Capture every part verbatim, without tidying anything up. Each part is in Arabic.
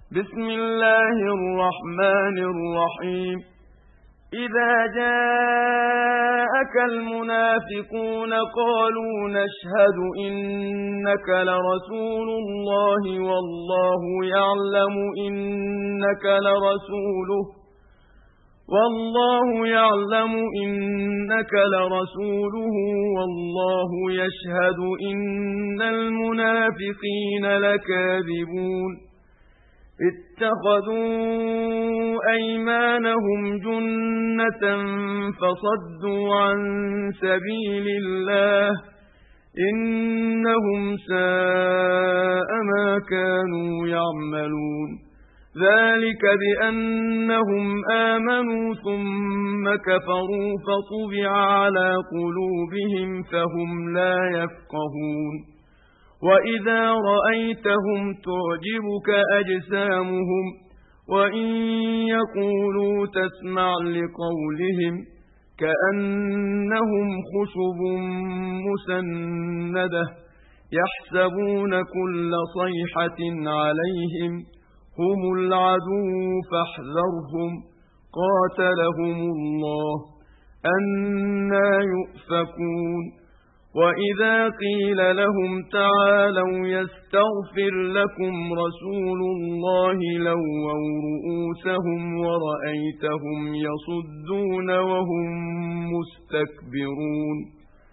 بسم الله الرحمن الرحيم إذا جاءك المنافقون قالوا نشهد إنك لرسول الله والله يعلم إنك لرسوله والله يعلم إنك لرسوله والله يشهد إن المنافقين لكاذبون اتخذوا أيمانهم جنة فصدوا عن سبيل الله إنهم ساء ما كانوا يعملون ذلك بأنهم آمنوا ثم كفروا فطبع على قلوبهم فهم لا يفقهون وإذا رأيتهم تعجبك أجسامهم وإن يقولوا تسمع لقولهم كأنهم خشب مسندة يحسبون كل صيحة عليهم هم العدو فاحذرهم قاتلهم الله أنى يؤفكون وإذا قيل لهم تعالوا يستغفر لكم رسول الله لووا رؤوسهم ورأيتهم يصدون وهم مستكبرون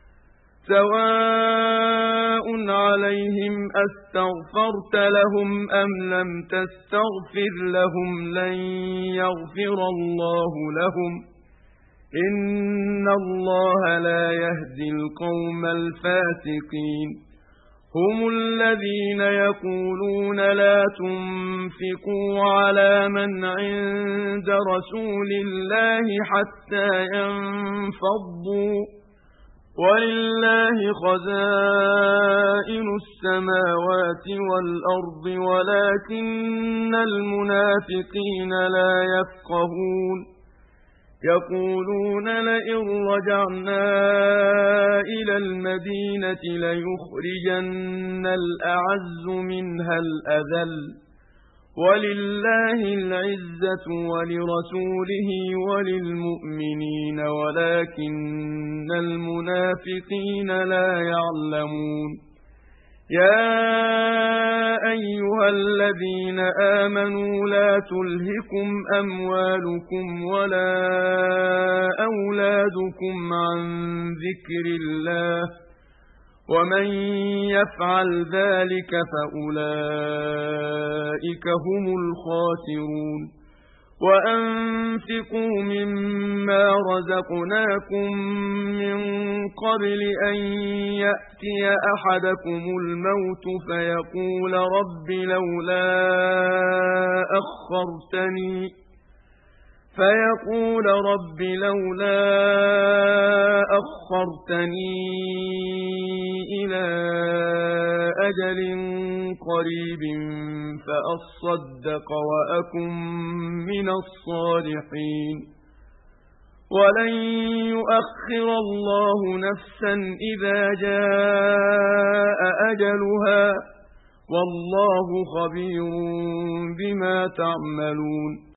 سواء عليهم أستغفرت لهم أم لم تستغفر لهم لن يغفر الله لهم إن الله لا يهدي القوم الفاسقين هم الذين يقولون لا تنفقوا على من عند رسول الله حتى ينفضوا ولله خزائن السماوات والأرض ولكن المنافقين لا يفقهون يقولون لئن رجعنا إلى المدينة ليخرجن الأعز منها الأذل ولله العزة ولرسوله وللمؤمنين ولكن المنافقين لا يعلمون يا أيها الذين آمنوا لا تلهكم أموالكم ولا أولادكم عن ذكر الله ومن يفعل ذلك فأولئك هم الخاسرون وأنفقوا مما رزقناكم من قبل أن يأتي أحدكم الموت فيقول رب لولا أخرتني فيقول رب لولا أخرتني إلى أجل قريب فأصدق وأكن من الصالحين ولن يؤخر الله نفسا إذا جاء أجلها والله خبير بما تعملون